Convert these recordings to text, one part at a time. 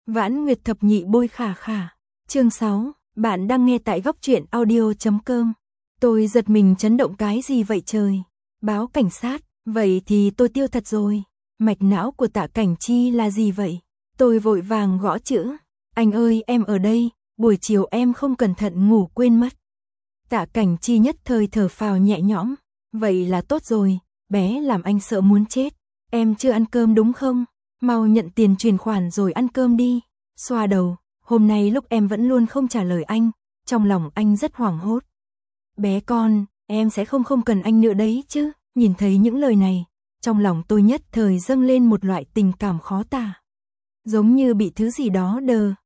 Vãn Nguyệt thập nhị bôi khả khả. Chương 6, bạn đang nghe tại góc truyện audio.com. Tôi giật mình chấn động, cái gì vậy trời? Báo cảnh sát, vậy thì tôi tiêu thật rồi. Mạch não của Tạ Cảnh Chi là gì vậy? Tôi vội vàng gõ chữ. Anh ơi, em ở đây, buổi chiều em không cẩn thận ngủ quên mất. Tạ Cảnh Chi nhất thời thở phào nhẹ nhõm. Vậy là tốt rồi, bé làm anh sợ muốn chết. Em chưa ăn cơm đúng không? Mau nhận tiền chuyển khoản rồi ăn cơm đi. Xoa đầu, hôm nay lúc em vẫn luôn không trả lời anh, trong lòng anh rất hoảng hốt. Bé con, em sẽ không cần anh nữa đấy chứ. Nhìn thấy những lời này, trong lòng tôi nhất thời dâng lên một loại tình cảm khó tả. Giống như bị thứ gì đó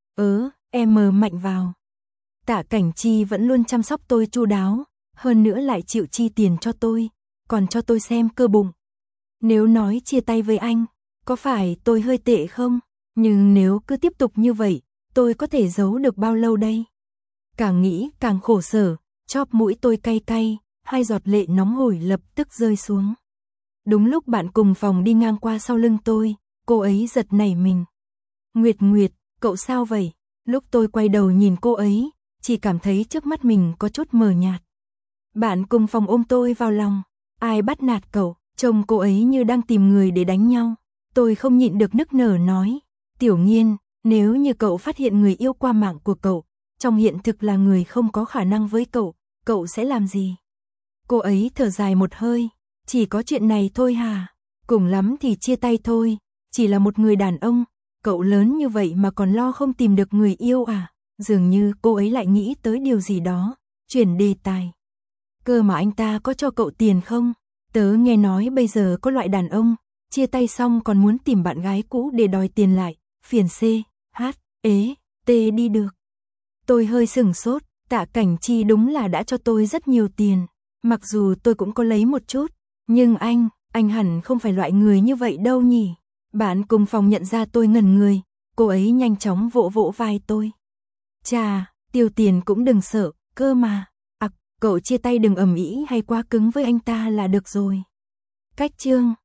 em mờ mạnh vào. Tạ Cảnh Chi vẫn luôn chăm sóc tôi chu đáo, hơn nữa lại chịu chi tiền cho tôi, còn cho tôi xem cơ bụng. Nếu nói chia tay với anh, có phải tôi hơi tệ không? Nhưng nếu cứ tiếp tục như vậy, tôi có thể giấu được bao lâu đây? Càng nghĩ càng khổ sở, chóp mũi tôi cay cay, hai giọt lệ nóng hổi lập tức rơi xuống. Đúng lúc bạn cùng phòng đi ngang qua sau lưng tôi, cô ấy giật nảy mình. Nguyệt Nguyệt, cậu sao vậy? Lúc tôi quay đầu nhìn cô ấy, chỉ cảm thấy trước mắt mình có chút mờ nhạt. Bạn cùng phòng ôm tôi vào lòng. Ai bắt nạt cậu? Trông cô ấy như đang tìm người để đánh nhau. Tôi không nhịn được nức nở nói. Tiểu Nghiên, nếu như cậu phát hiện người yêu qua mạng của cậu, trong hiện thực là người không có khả năng với cậu, cậu sẽ làm gì? Cô ấy thở dài một hơi. Chỉ có chuyện này thôi hả? Cùng lắm thì chia tay thôi. Chỉ là một người đàn ông, cậu lớn như vậy mà còn lo không tìm được người yêu à? Dường như cô ấy lại nghĩ tới điều gì đó, chuyển đề tài. Cơ mà anh ta có cho cậu tiền không? Tớ nghe nói bây giờ có loại đàn ông, chia tay xong còn muốn tìm bạn gái cũ để đòi tiền lại, phiền C, H, ế, T đi được. Tôi hơi sửng sốt, Tạ Cảnh Chi đúng là đã cho tôi rất nhiều tiền, mặc dù tôi cũng có lấy một chút, nhưng anh hẳn không phải loại người như vậy đâu nhỉ. Bạn cùng phòng nhận ra tôi ngẩn người, cô ấy nhanh chóng vỗ vỗ vai tôi. Chà, tiêu tiền cũng đừng sợ, cơ mà. Cậu chia tay đừng ầm ĩ hay quá cứng với anh ta là được rồi. Cách chương